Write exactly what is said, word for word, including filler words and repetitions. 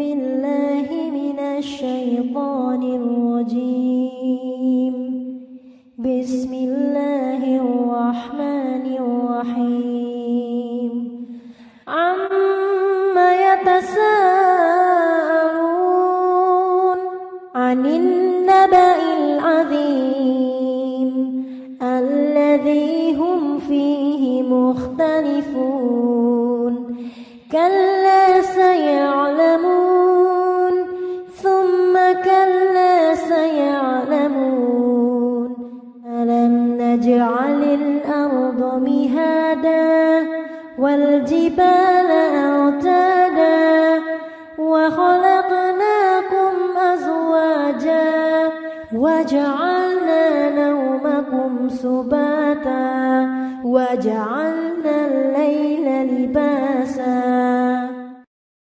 بالله من الشيطان الرجيم. بسم الله الرحمن الرحيم. عما يتساءلون عن النبأ العظيم الذي هم فيه مختلفون. كلا سيعلمون ثم كلا سيعلمون. ألم نجعل الأرض مهادا والجبال أوتادا وخلقناكم أزواجا وجعلنا نومكم سباتا وجعلنا الليل لباسا